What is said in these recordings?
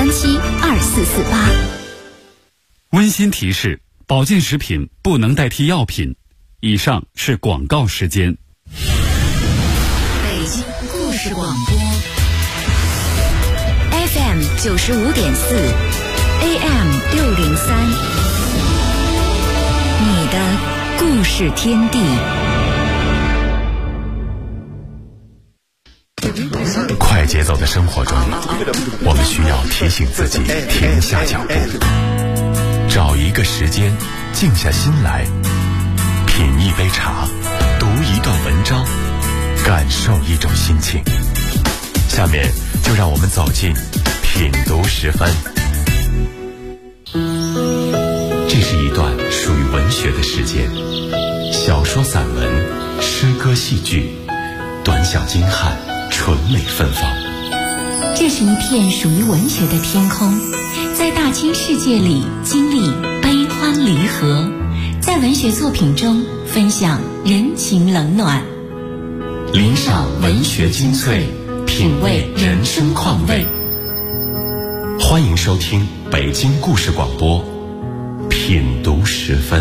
0537372448。 温馨提示：保健食品不能代替药品。以上是广告时间。 北京故事广播 FM 95.4 AM 603，你的故事天地。 快节奏的生活中，我们需要提醒自己停下脚步，找一个时间静下心来，品一杯茶，读一段文章，感受一种心情。下面就让我们走进品读10分。这是一段属于文学的时间，小说、散文、诗歌、戏剧，短小精悍，纯美芬芳。 这是一片属于文学的天空，在大千世界里经历悲欢离合，在文学作品中分享人情冷暖， 聆赏文学精粹，品味人生况味。欢迎收听北京故事广播品读10分。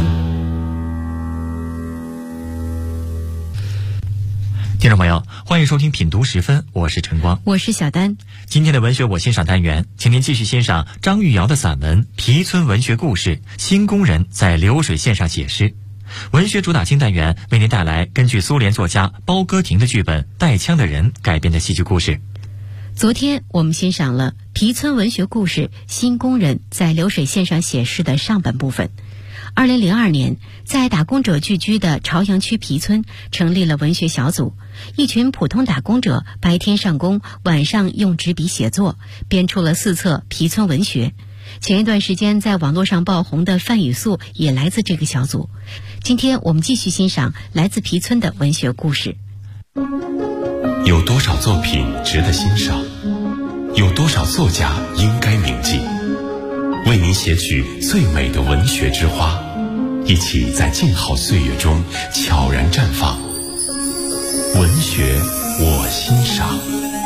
听众朋友，欢迎收听品读10分，我是陈光， 我是小丹。 今天的文学我欣赏单元，请您继续欣赏张玉瑶的散文《皮村文学故事》，新工人在流水线上写诗。文学主打金单元为您带来根据苏联作家包戈廷的剧本《带枪的人》改编的戏剧故事。 昨天我们欣赏了皮村文学故事新工人在流水线上写诗的上半部分。2002年，在打工者聚居的朝阳区皮村成立了文学小组，一群普通打工者白天上工，晚上用纸笔写作，编出了4册皮村文学。前一段时间在网络上爆红的范雨素也来自这个小组。今天我们继续欣赏来自皮村的文学故事。 有多少作品值得欣赏？有多少作家应该铭记？为您写取最美的文学之花，一起在静好岁月中悄然绽放。文学我欣赏。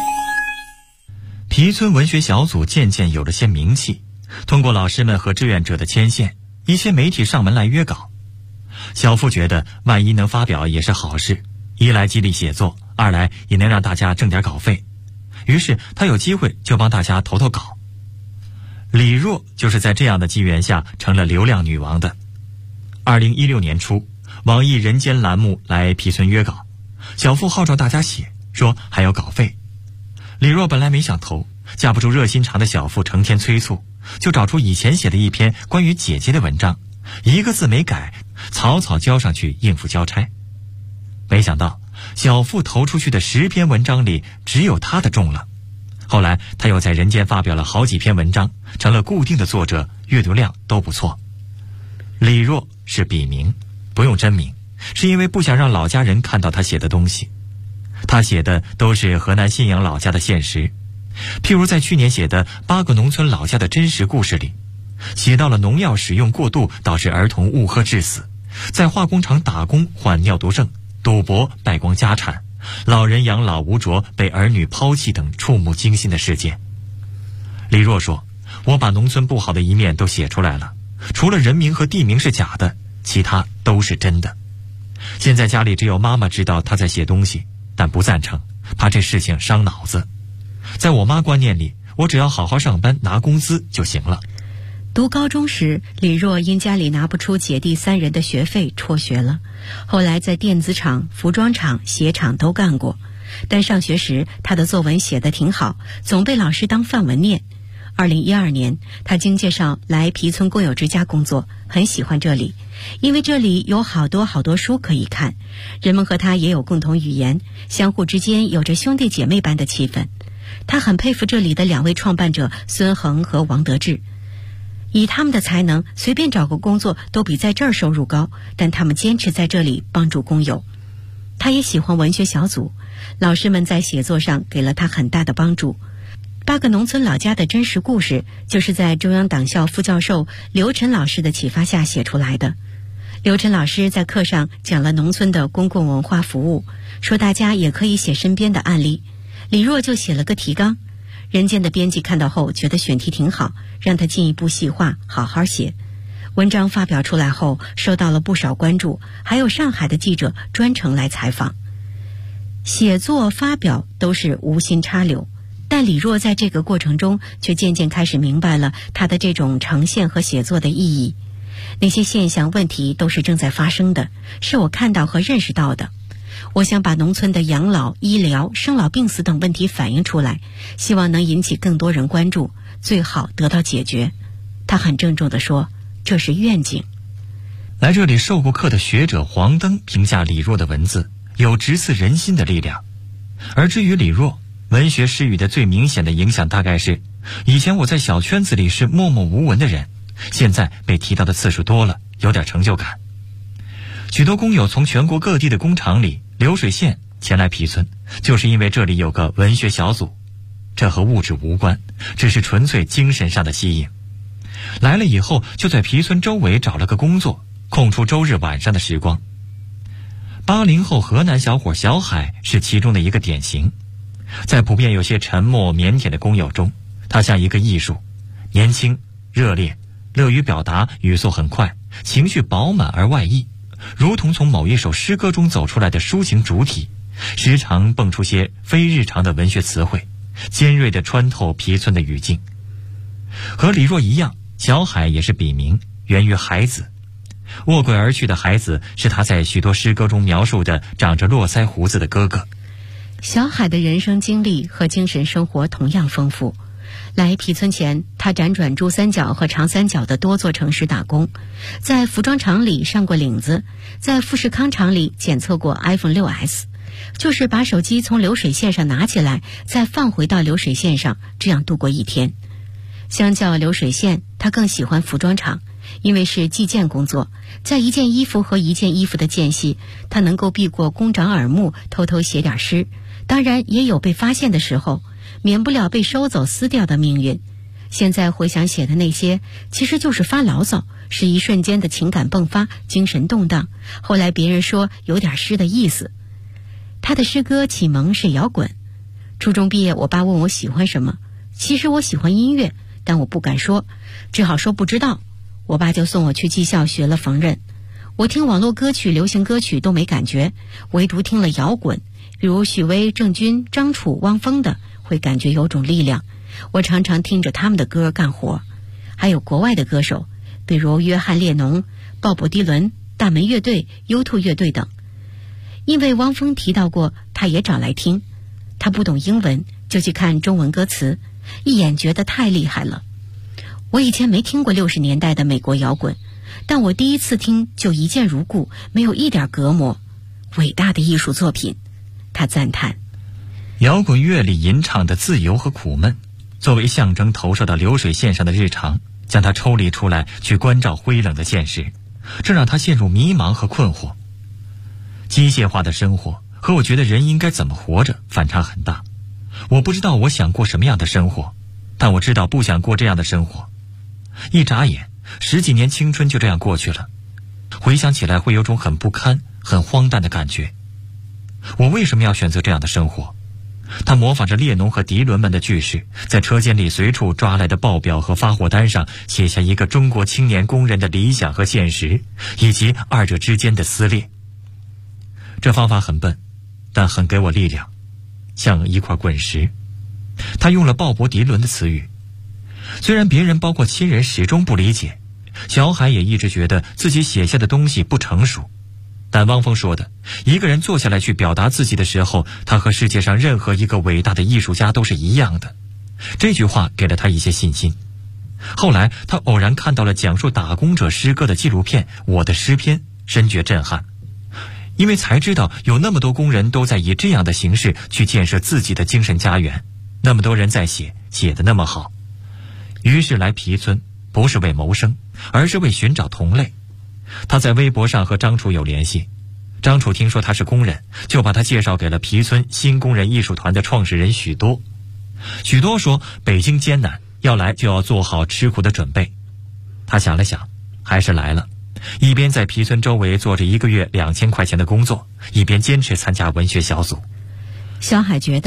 皮村文学小组渐渐有了些名气，通过老师们和志愿者的牵线，一些媒体上门来约稿。小付觉得万一能发表也是好事，一来激励写作，二来也能让大家挣点稿费。于是他有机会就帮大家投投稿。李若就是在这样的机缘下成了流量女王的。2016年初，网易人间栏目来皮村约稿，小付号召大家写，说还有稿费。李若本来没想投，架不住热心肠的小付成天催促，就找出以前写的一篇关于姐姐的文章，一个字没改，草草交上去应付交差。没想到小付投出去的10篇文章里只有他的中了。后来他又在人间发表了好几篇文章，成了固定的作者，阅读量都不错。李若是笔名，不用真名，是因为不想让老家人看到他写的东西。他写的都是河南信阳老家的现实，譬如在去年写的8个农村老家的真实故事里，写到了农药使用过度导致儿童误喝致死，在化工厂打工患尿毒症，赌博败光家产，老人养老无着，被儿女抛弃等触目惊心的事件。李若说，我把农村不好的一面都写出来了，除了人名和地名是假的，其他都是真的。现在家里只有妈妈知道他在写东西，但不赞成，怕这事情伤脑子。在我妈观念里，我只要好好上班拿工资就行了。 读高中时，李若因家里拿不出姐弟3人的学费辍学了，后来在电子厂、服装厂、鞋厂都干过。但上学时他的作文写得挺好，总被老师当范文念。2012年，他经介绍来皮村工友之家工作，很喜欢这里，因为这里有好多书可以看，人们和他也有共同语言，相互之间有着兄弟姐妹般的气氛。他很佩服这里的2位创办者孙恒和王德志，以他们的才能，随便找个工作都比在这儿收入高，但他们坚持在这里帮助工友。他也喜欢文学小组，老师们在写作上给了他很大的帮助。8个农村老家的真实故事，就是在中央党校副教授刘晨老师的启发下写出来的。刘晨老师在课上讲了农村的公共文化服务，说大家也可以写身边的案例。李若就写了个提纲， 人间的编辑看到后觉得选题挺好，让他进一步细化，好好写。文章发表出来后，受到了不少关注，还有上海的记者专程来采访。写作发表都是无心插柳，但李若在这个过程中却渐渐开始明白了他的这种呈现和写作的意义。那些现象问题都是正在发生的，是我看到和认识到的。我想把农村的养老、医疗、生老病死等问题反映出来，希望能引起更多人关注，最好得到解决。他很郑重地说，这是愿景。 来这里授过课的学者黄登评价李若的文字有直刺人心的力量。而至于李若，文学诗语的最明显的影响大概是，以前我在小圈子里是默默无闻的人，现在被提到的次数多了，有点成就感。许多工友从全国各地的工厂里、流水线前来皮村，就是因为这里有个文学小组。这和物质无关，只是纯粹精神上的吸引。来了以后，就在皮村周围找了个工作，空出周日晚上的时光。80后河南小伙小海是其中的一个典型。在普遍有些沉默腼腆的工友中，他像一个艺术，年轻、热烈、乐于表达，语速很快，情绪饱满而外溢，如同从某一首诗歌中走出来的抒情主体，时常蹦出些非日常的文学词汇，尖锐地穿透皮村的语境。和李若一样，小海也是笔名，源于孩子。卧轨而去的孩子是他在许多诗歌中描述的长着络腮胡子的哥哥。 小海的人生经历和精神生活同样丰富。来皮村前，他辗转珠三角和长三角的多座城市打工，在服装厂里上过领子，在富士康厂里检测过 iPhone 6S， 就是把手机从流水线上拿起来，再放回到流水线上，这样度过一天。相较流水线，他更喜欢服装厂，因为是计件工作，在一件衣服和一件衣服的间隙，他能够避过工长耳目，偷偷写点诗，当然也有被发现的时候，免不了被收走撕掉的命运。现在回想写的那些，其实就是发牢骚，是一瞬间的情感迸发，精神动荡，后来别人说有点诗的意思。他的诗歌启蒙是摇滚。初中毕业，我爸问我喜欢什么，其实我喜欢音乐，但我不敢说，只好说不知道。我爸就送我去技校学了缝纫。我听网络歌曲、流行歌曲都没感觉，唯独听了摇滚，比如许巍、郑钧、张楚、汪峰的，会感觉有种力量。我常常听着他们的歌干活。还有国外的歌手，比如约翰列侬、鲍勃迪伦、大门乐队、U2 乐队等。因为汪峰提到过，他也找来听。他不懂英文，就去看中文歌词，一眼觉得太厉害了。我以前没听过60年代的美国摇滚，但我第一次听就一见如故，没有一点隔膜。伟大的艺术作品，他赞叹。 摇滚乐里吟唱的自由和苦闷，作为象征投射到流水线上的日常，将它抽离出来，去关照灰冷的现实，这让他陷入迷茫和困惑。机械化的生活和我觉得人应该怎么活着反差很大。我不知道我想过什么样的生活，但我知道不想过这样的生活。一眨眼10几年青春就这样过去了，回想起来会有种很不堪、很荒诞的感觉。我为什么要选择这样的生活？他模仿着列侬和迪伦们的句式，在车间里随处抓来的报表和发货单上写下一个中国青年工人的理想和现实，以及二者之间的撕裂。这方法很笨，但很给我力量，像一块滚石。他用了鲍勃迪伦的词语，虽然别人包括亲人始终不理解，小海也一直觉得自己写下的东西不成熟。但汪峰说的，一个人坐下来去表达自己的时候，他和世界上任何一个伟大的艺术家都是一样的。这句话给了他一些信心。后来他偶然看到了讲述打工者诗歌的纪录片《我的诗篇》，深觉震撼，因为才知道有那么多工人都在以这样的形式去建设自己的精神家园，那么多人在写，写得那么好。于是来皮村不是为谋生，而是为寻找同类。他在微博上和张楚有联系，张楚听说他是工人，就把他介绍给了皮村新工人艺术团的创始人许多。许多说北京艰难，要来就要做好吃苦的准备。他想了想，还是来了，一边在皮村周围做着1个月2000块钱的工作，一边坚持参加文学小组。 小海觉得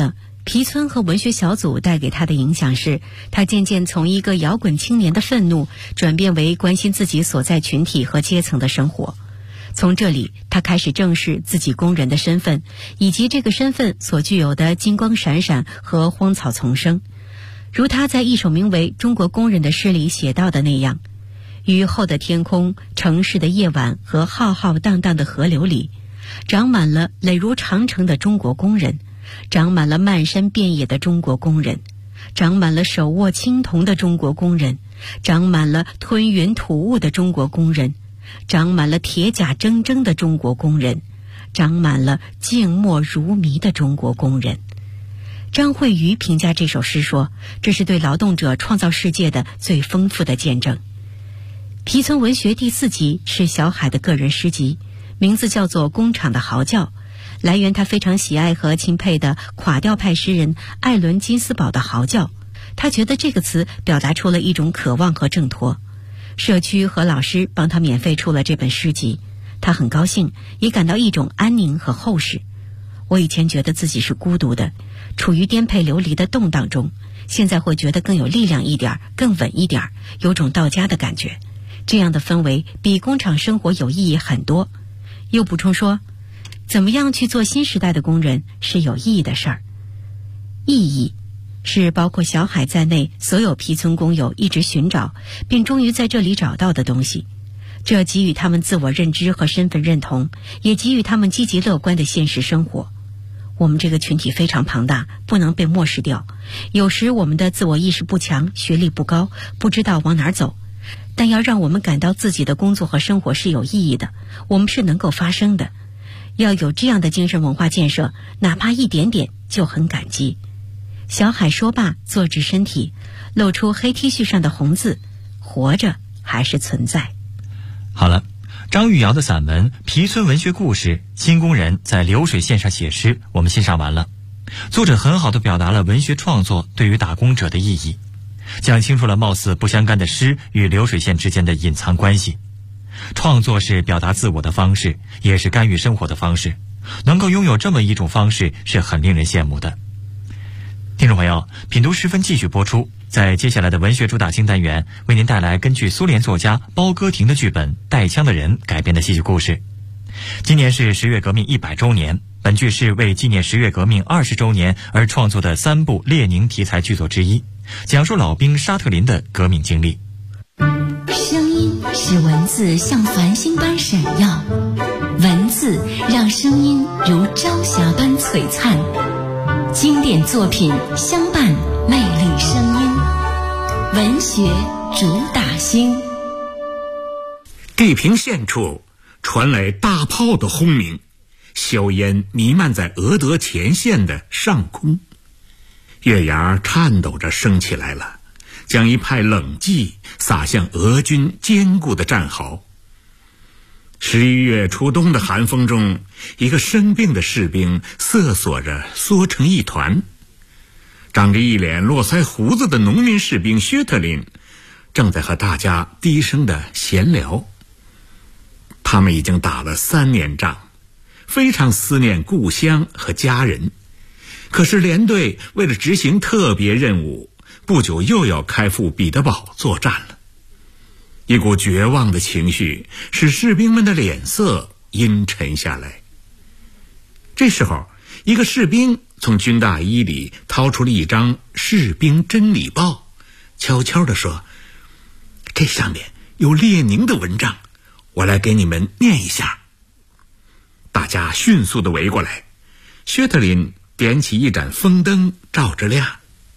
皮村和文学小组带给他的影响是，他渐渐从一个摇滚青年的愤怒转变为关心自己所在群体和阶层的生活。从这里，他开始正视自己工人的身份，以及这个身份所具有的金光闪闪和荒草丛生。如他在一首名为《中国工人》的诗里写到的那样，雨后的天空、城市的夜晚和浩浩荡荡的河流里，长满了垒如长城的中国工人，长满了漫山遍野的中国工人，长满了手握青铜的中国工人，长满了吞云吐雾的中国工人，长满了铁甲铮铮的中国工人，长满了静默如谜的中国工人。张惠瑜评价这首诗说，这是对劳动者创造世界的最丰富的见证。皮村文学第4集是小海的个人诗集，名字叫做《工厂的嚎叫》，来源他非常喜爱和钦佩的垮掉派诗人艾伦金斯堡的嚎叫。他觉得这个词表达出了一种渴望和挣脱。社区和老师帮他免费出了这本诗集，他很高兴，也感到一种安宁和厚实。我以前觉得自己是孤独的，处于颠沛流离的动荡中，现在会觉得更有力量一点，更稳一点，有种到家的感觉。这样的氛围比工厂生活有意义很多。又补充说，怎么样去做新时代的工人是有意义的事儿。意义是包括小海在内所有皮村工友一直寻找并终于在这里找到的东西，这给予他们自我认知和身份认同，也给予他们积极乐观的现实生活。我们这个群体非常庞大，不能被漠视掉。有时我们的自我意识不强，学历不高，不知道往哪儿走，但要让我们感到自己的工作和生活是有意义的，我们是能够发声的。要有这样的精神文化建设，哪怕一点点就很感激。小海说罢，坐直身体，露出黑 T 恤上的红字，活着还是存在。 好了，张玉瑶的散文《皮村文学故事：新工人在流水线上写诗》我们欣赏完了。作者很好地表达了文学创作对于打工者的意义，讲清楚了貌似不相干的诗与流水线之间的隐藏关系。创作是表达自我的方式，也是干预生活的方式，能够拥有这么一种方式是很令人羡慕的。听众朋友，品读10分继续播出，在接下来的文学主打新单元，为您带来根据苏联作家包戈廷的剧本《带枪的人》改编的戏剧故事。今年是10月革命100周年，本剧是为纪念10月革命20周年而创作的3部列宁题材剧作之一，讲述老兵沙特林的革命经历。 声音使文字像繁星般闪耀，文字让声音如朝霞般璀璨。经典作品相伴，魅力声音，文学主打星。 地平线处传来大炮的轰鸣，硝烟弥漫在俄德前线的上空，月牙颤抖着升起来了，将一派冷寂洒向俄军坚固的战壕。11月初冬的寒风中，一个生病的士兵瑟缩着缩成一团。长着一脸络腮胡子的农民士兵薛特林正在和大家低声的闲聊。他们已经打了3年仗，非常思念故乡和家人。可是连队为了执行特别任务，不久又要开赴彼得堡作战了。一股绝望的情绪使士兵们的脸色阴沉下来。这时候，一个士兵从军大衣里掏出了一张士兵真理报，悄悄地说：“这上面有列宁的文章，我来给你们念一下。”大家迅速地围过来，薛特林点起一盏风灯照着亮。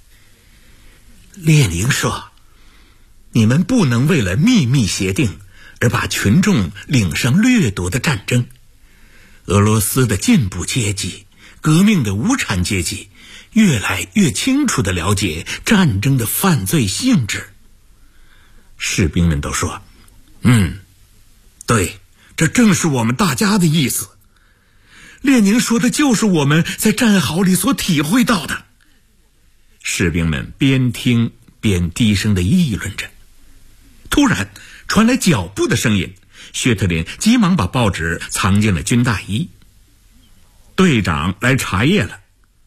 列宁说：“你们不能为了秘密协定而把群众领上掠夺的战争。俄罗斯的进步阶级、革命的无产阶级越来越清楚地了解战争的犯罪性质。”士兵们都说：“对，这正是我们大家的意思。列宁说的就是我们在战壕里所体会到的。”士兵们边听边低声地议论着。突然传来脚步的声音，薛特林急忙把报纸藏进了军大衣。队长来查阅了，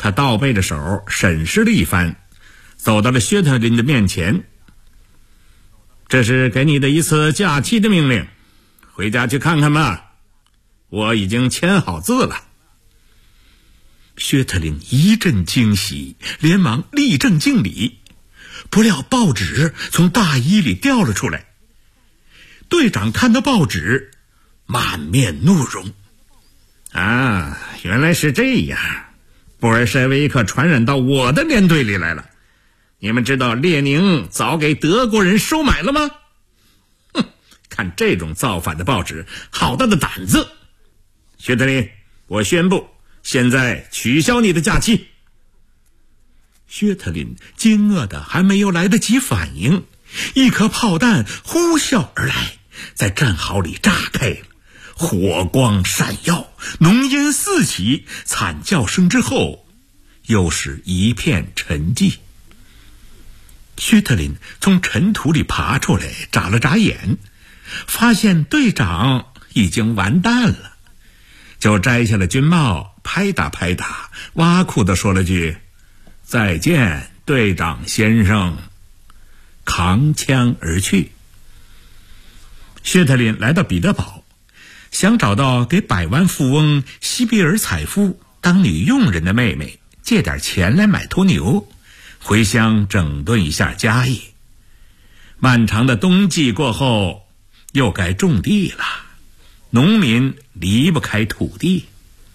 他倒背着手审视了一番，走到了薛特林的面前。这是给你的一次假期的命令，回家去看看吧，我已经签好字了。薛特林一阵惊喜，连忙立正敬礼，不料报纸从大衣里掉了出来。队长看到报纸，满面怒容。啊，原来是这样，布尔什维克传染到我的连队里来了。你们知道列宁早给德国人收买了吗？哼，看这种造反的报纸，好大的胆子！薛特林，我宣布，现在取消你的假期。薛特林惊愕的还没有来得及反应，一颗炮弹呼啸而来，在战壕里炸开了，火光闪耀，浓烟四起，惨叫声之后又是一片沉寂。薛特林从尘土里爬出来，眨了眨眼，发现队长已经完蛋了，就摘下了军帽，拍打拍打，挖苦地说了句再见队长先生，扛枪而去。薛特林来到彼得堡，想找到给百万富翁西比尔采夫当女佣人的妹妹借点钱来买头牛，回乡整顿一下家业。漫长的冬季过后，又该种地了，农民离不开土地。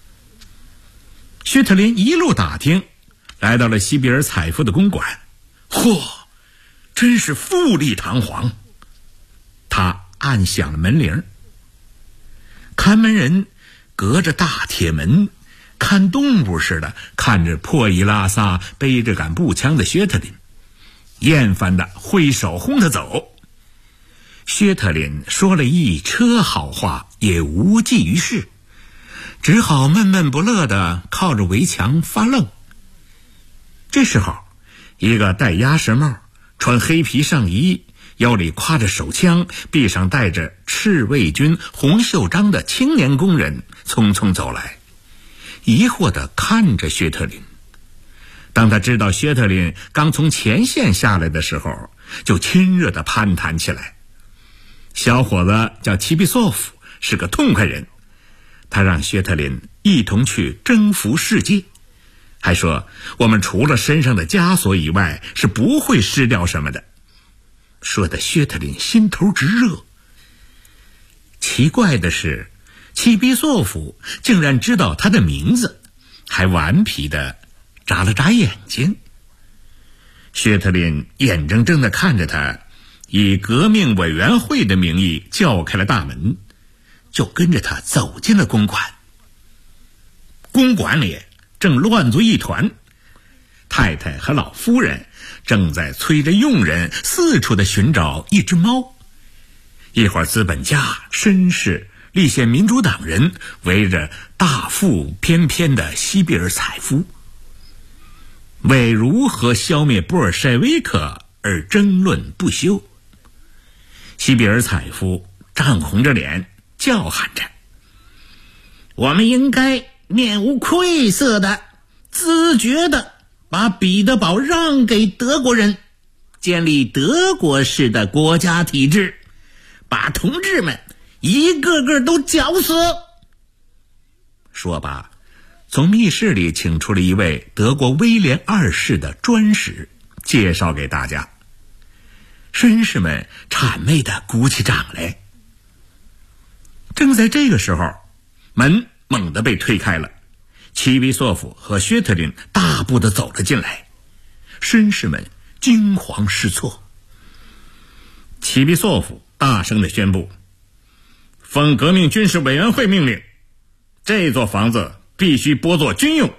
薛特林一路打听，来到了西比尔采夫的公馆。嚯，真是富丽堂皇。他按响了门铃，看门人隔着大铁门，看动物似的看着破衣拉撒背着杆步枪的薛特林，厌烦的挥手轰他走。薛特林说了一车好话，也无济于事，只好闷闷不乐的靠着围墙发愣。这时候，一个戴鸭舌帽、穿黑皮上衣、腰里挎着手枪、臂上带着赤卫军红袖章的青年工人匆匆走来，疑惑地看着薛特林。当他知道薛特林刚从前线下来的时候，就亲热地攀谈起来。小伙子叫齐比索夫，是个痛快人，他让薛特林一同去征服世界，还说我们除了身上的枷锁以外是不会失掉什么的，说的薛特林心头直热。奇怪的是，齐比索夫竟然知道他的名字，还顽皮地眨了眨眼睛。薛特林眼睁睁地看着他以革命委员会的名义叫开了大门，就跟着他走进了公馆。公馆里正乱作一团，太太和老夫人正在催着佣人四处的寻找一只猫。一会儿资本家、绅士、立宪民主党人围着大腹翩翩的西比尔采夫，为如何消灭布尔什维克而争论不休。西比尔采夫涨红着脸叫喊着，我们应该面无愧色的、自觉的把彼得堡让给德国人，建立德国式的国家体制，把同志们一个个都绞死。说罢，从密室里请出了一位德国威廉二世的专使，介绍给大家。绅士们谄媚地鼓起掌来。正在这个时候，门猛地被推开了，齐比索夫和薛特林大步地走了进来，绅士们惊慌失措。齐比索夫大声地宣布，奉革命军事委员会命令，这座房子必须拨作军用。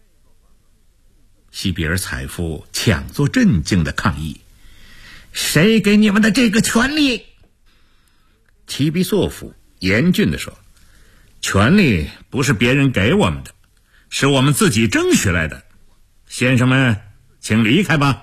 西比尔采夫强作镇静地抗议，谁给你们的这个权利？齐比索夫严峻地说，权利不是别人给我们的，是我们自己争取来的。先生们，请离开吧。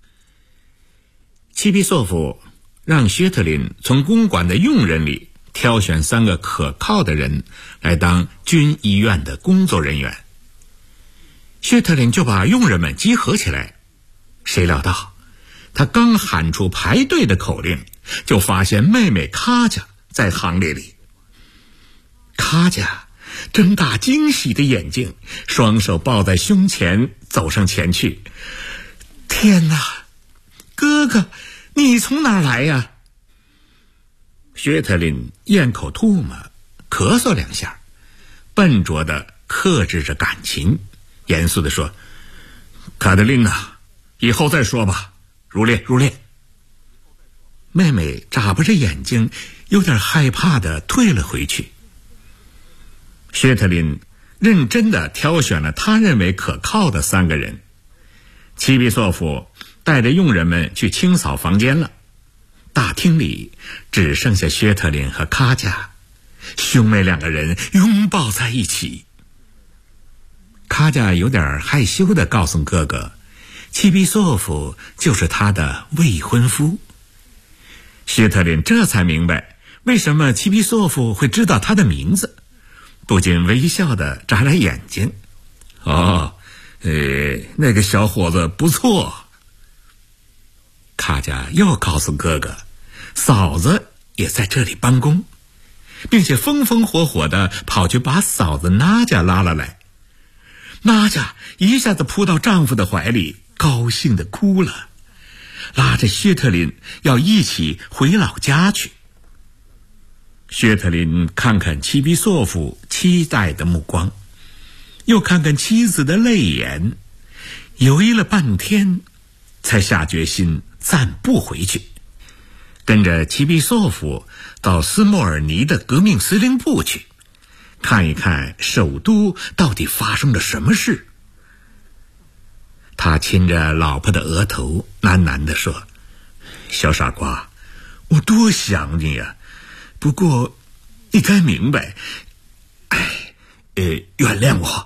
齐比索夫让薛特林从公馆的佣人里挑选3个可靠的人来当军医院的工作人员。 薛特林就把佣人们集合起来，谁料到他刚喊出排队的口令，就发现妹妹卡佳在行列里。卡佳睁大惊喜的眼睛，双手抱在胸前，走上前去。天哪，哥哥，你从哪儿来呀？薛特林咽口唾沫，咳嗽2下，笨拙地克制着感情，严肃地说：卡德琳娜，以后再说吧，入列入列。妹妹眨巴着眼睛，有点害怕地退了回去。薛特林认真地挑选了他认为可靠的3个人。齐比索夫带着佣人们去清扫房间了，大厅里只剩下薛特林和卡佳，兄妹2个人拥抱在一起。卡佳有点害羞地告诉哥哥，齐比索夫就是他的未婚夫。薛特林这才明白为什么齐比索夫会知道他的名字，不禁微笑地眨眨眼睛。那个小伙子不错。卡佳又告诉哥哥，嫂子也在这里帮工，并且风风火火地跑去把嫂子娜佳拉了来。娜佳一下子扑到丈夫的怀里，高兴地哭了，拉着薛特林要一起回老家去。薛特林看看齐比索夫期待的目光，又看看妻子的泪眼，犹豫了半天，才下决心暂不回去，跟着齐比索夫到斯莫尔尼的革命司令部去，看一看首都到底发生了什么事。他亲着老婆的额头，喃喃地说：小傻瓜，我多想你呀，不过你该明白，原谅我。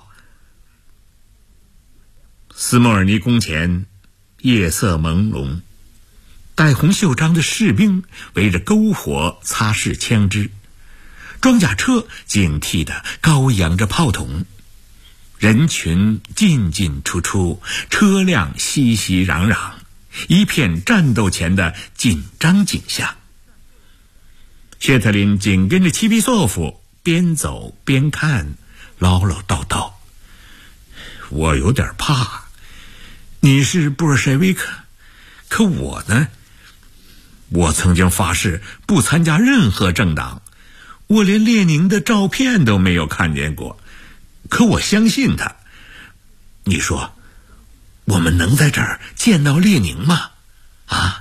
斯莫尔尼宫前夜色朦胧，戴红袖章的士兵围着篝火擦拭枪支，装甲车警惕地高扬着炮筒，人群进进出出，车辆熙熙攘攘，一片战斗前的紧张景象。薛特林紧跟着齐比索夫，边走边看，唠唠叨叨：我有点怕，你是布尔什维克，可我呢？我曾经发誓不参加任何政党，我连列宁的照片都没有看见过，可我相信他。你说，我们能在这儿见到列宁吗？啊？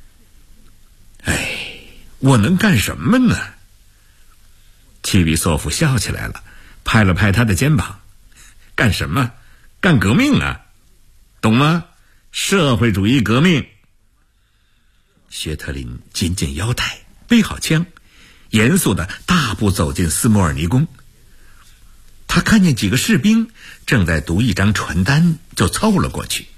我能干什么呢？齐比索夫笑起来了，拍了拍他的肩膀：干什么？干革命啊，懂吗？社会主义革命。薛特林紧紧腰带，背好枪，严肃地大步走进斯莫尔尼宫。他看见几个士兵正在读一张传单，就凑了过去。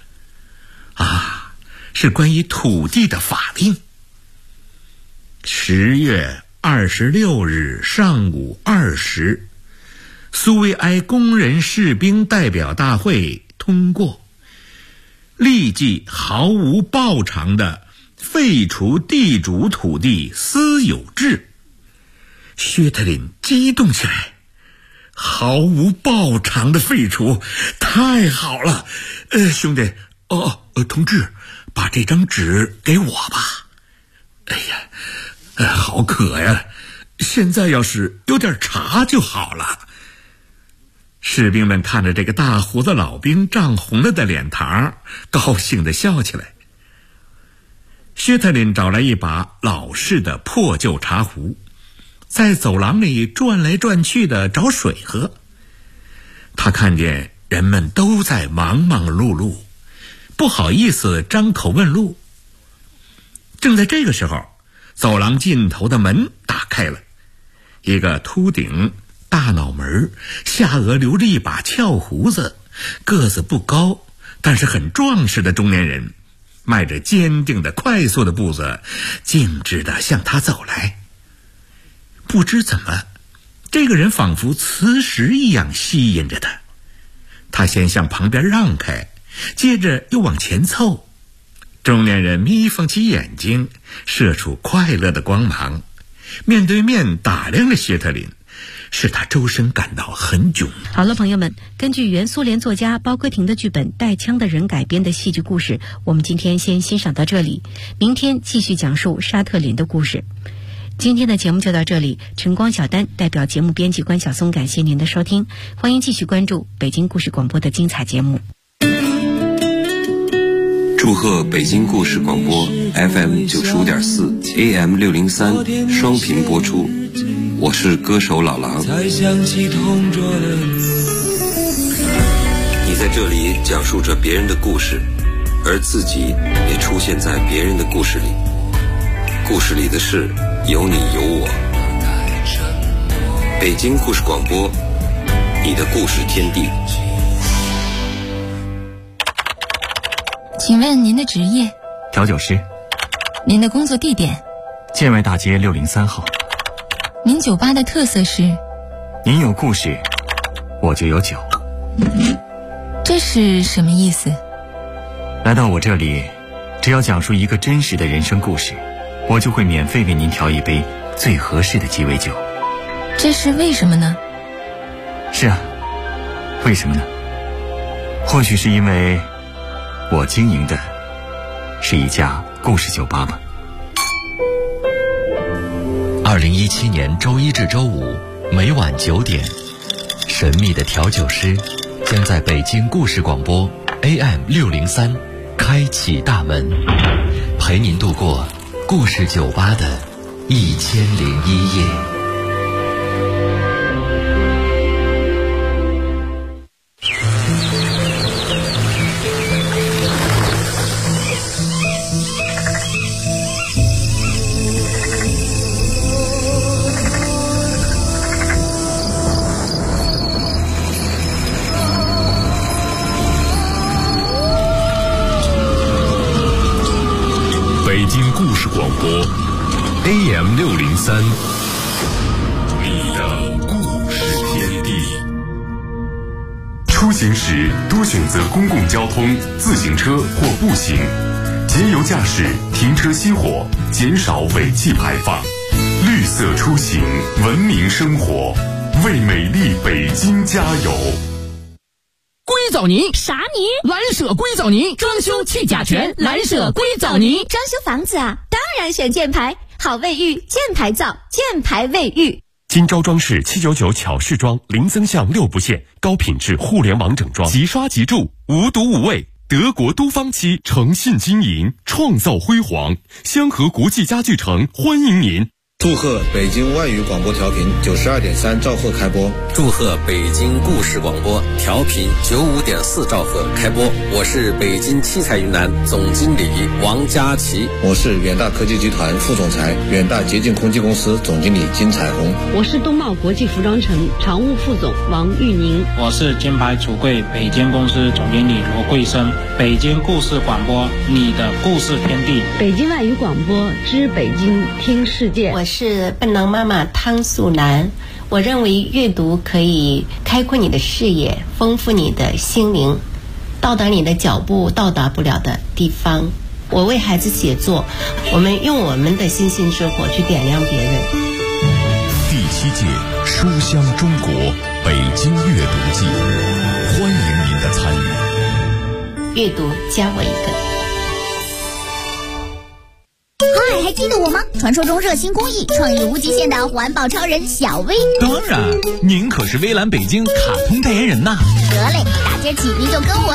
是关于土地的法令。10月26日上午2时，苏维埃工人士兵代表大会通过，立即毫无报偿的废除地主土地私有制。薛特林激动起来，毫无报偿的废除，太好了！兄弟，同志，把这张纸给我吧。好渴呀，现在要是有点茶就好了。士兵们看着这个大胡子老兵涨红了的脸膛，高兴地笑起来。薛特林找来一把老式的破旧茶壶，在走廊里转来转去的找水喝。他看见人们都在忙忙碌碌，不好意思张口问路。正在这个时候，走廊尽头的门打开了，一个秃顶、大脑门、下颚留着一把翘胡子、个子不高但是很壮实的中年人，迈着坚定的快速的步子，径直地向他走来。不知怎么，这个人仿佛磁石一样吸引着他。 他先向旁边让开，接着又往前凑。中年人眯缝起眼睛，射出快乐的光芒，面对面打量了谢特林，使他周身感到很囧。 好了，朋友们，根据原苏联作家包戈廷的剧本《带枪的人》改编的戏剧故事，我们今天先欣赏到这里，明天继续讲述沙特林的故事。今天的节目就到这里，晨光小丹代表节目编辑关晓松感谢您的收听，欢迎继续关注北京故事广播的精彩节目。 祝贺北京故事广播 FM 95.4 AM 603双频播出，我是歌手老狼。你在这里讲述着别人的故事，而自己也出现在别人的故事里，故事里的事有你有我。北京故事广播，你的故事天地。 请问您的职业？ 调酒师。 您的工作地点？ 建外大街603号。 您酒吧的特色是？ 您有故事，我就有酒。 这是什么意思？ 来到我这里，只要讲述一个真实的人生故事，我就会免费为您调一杯最合适的鸡尾酒。 这是为什么呢？ 是啊，为什么呢？或许是因为我经营的是一家故事酒吧吧。 2017年周一至周五每晚9点，神秘的调酒师将在北京故事广播 AM 603开启大门，陪您度过故事酒吧的1001夜。 北京故事广播 AM 603，你的故事天地。出行时多选择公共交通、自行车或步行，节油驾驶，停车熄火，减少尾气排放。绿色出行，文明生活，为美丽北京加油。 硅藻泥啥泥？ 蓝舍硅藻泥，装修去甲醛，蓝舍硅藻泥。 装修房子啊，当然选箭牌，好卫浴，箭牌造，箭牌卫浴。 金招装饰799巧饰装，零增项6不限，高品质互联网整装，即刷即住，无毒无味。德国都方漆，诚信经营，创造辉煌。香河国际家具城欢迎您。 祝贺北京外语广播调频92.3兆赫开播！ 祝贺北京故事广播调频95.4兆赫开播！我是北京七彩云南总经理王佳琪， 我是远大科技集团副总裁、远大洁净空气公司总经理金彩虹， 我是东茂国际服装城常务副总王玉宁， 我是金牌橱柜北京公司总经理罗桂生。北京故事广播，你的故事天地。 北京外语广播知北京听世界。 我是笨狼妈妈汤素兰。我认为阅读可以开阔你的视野，丰富你的心灵，到达你的脚步到达不了的地方。我为孩子写作，我们用我们的星星之火去点亮别人。 第7届书香中国北京阅读季，欢迎您的参与。 阅读加我一个。 嗨，还记得我吗？传说中热心公益、创意无极限的环保超人小薇。 当然，您可是微蓝北京卡通代言人呐。 得嘞，大街起您就跟我